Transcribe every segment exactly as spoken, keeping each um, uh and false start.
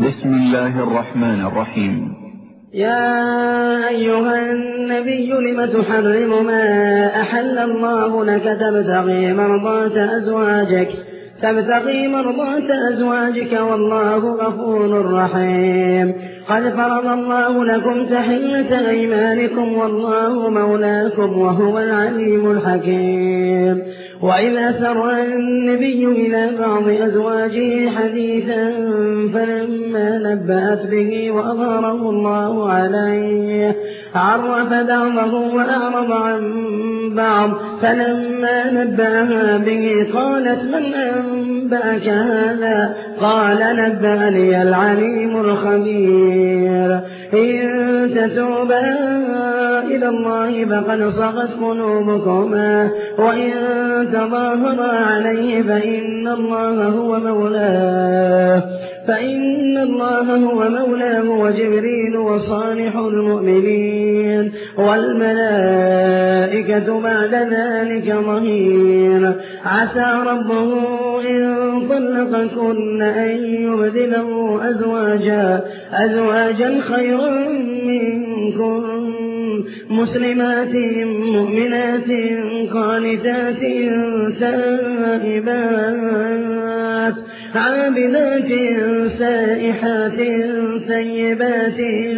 بسم الله الرحمن الرحيم. يا أيها النبي لم تحرم ما أحل الله لك تبتغي مرضاة أزواجك تبتغي مرضاة أزواجك والله غفور رحيم. قد فرض الله لكم تحلة أيمانكم والله مولاكم وهو العليم الحكيم. وإذا أسر النبي إلى بعض أزواجه حديثا فلما نبأت به وأظهره الله عليه عرف بعضه وأعرض عن بعض. فلما نبأها به قالت من أنبأك هذا؟ قال نبأني العليم الخبير. إن تتوبا إلى الله فقد صغت قلوبكما وإن تظاهرا عليه فإن الله هو مولاه فإن الله هو مولاه وجبريل وصالح المؤمنين والملائكة بعد ذلك ظهير. عسى ربه إن طلقكن أن يبدله أزواجا أزواجا خيرا منكن مسلمات مؤمنات قانتات تائبات عابدات سائحات ثيبات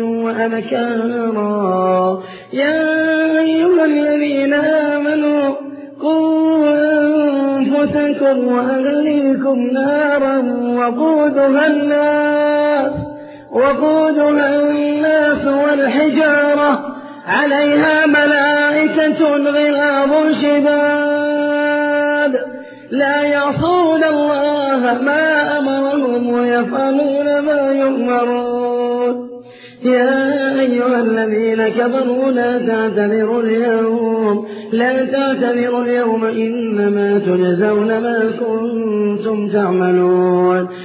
وأبكارا. يا أيها الذين آمنوا قوا أنفسكم وأهليكم نارا وقودها الناس وقودها الناس والحجارة عليها ملائكة غلاظ شداد لا يعصون الله ما أمرهم ويفعلون ما يؤمرون. يا أيها الذين كفروا لا تعتذروا اليوم لا تعتذروا اليوم إنما تجزون ما كنتم تعملون.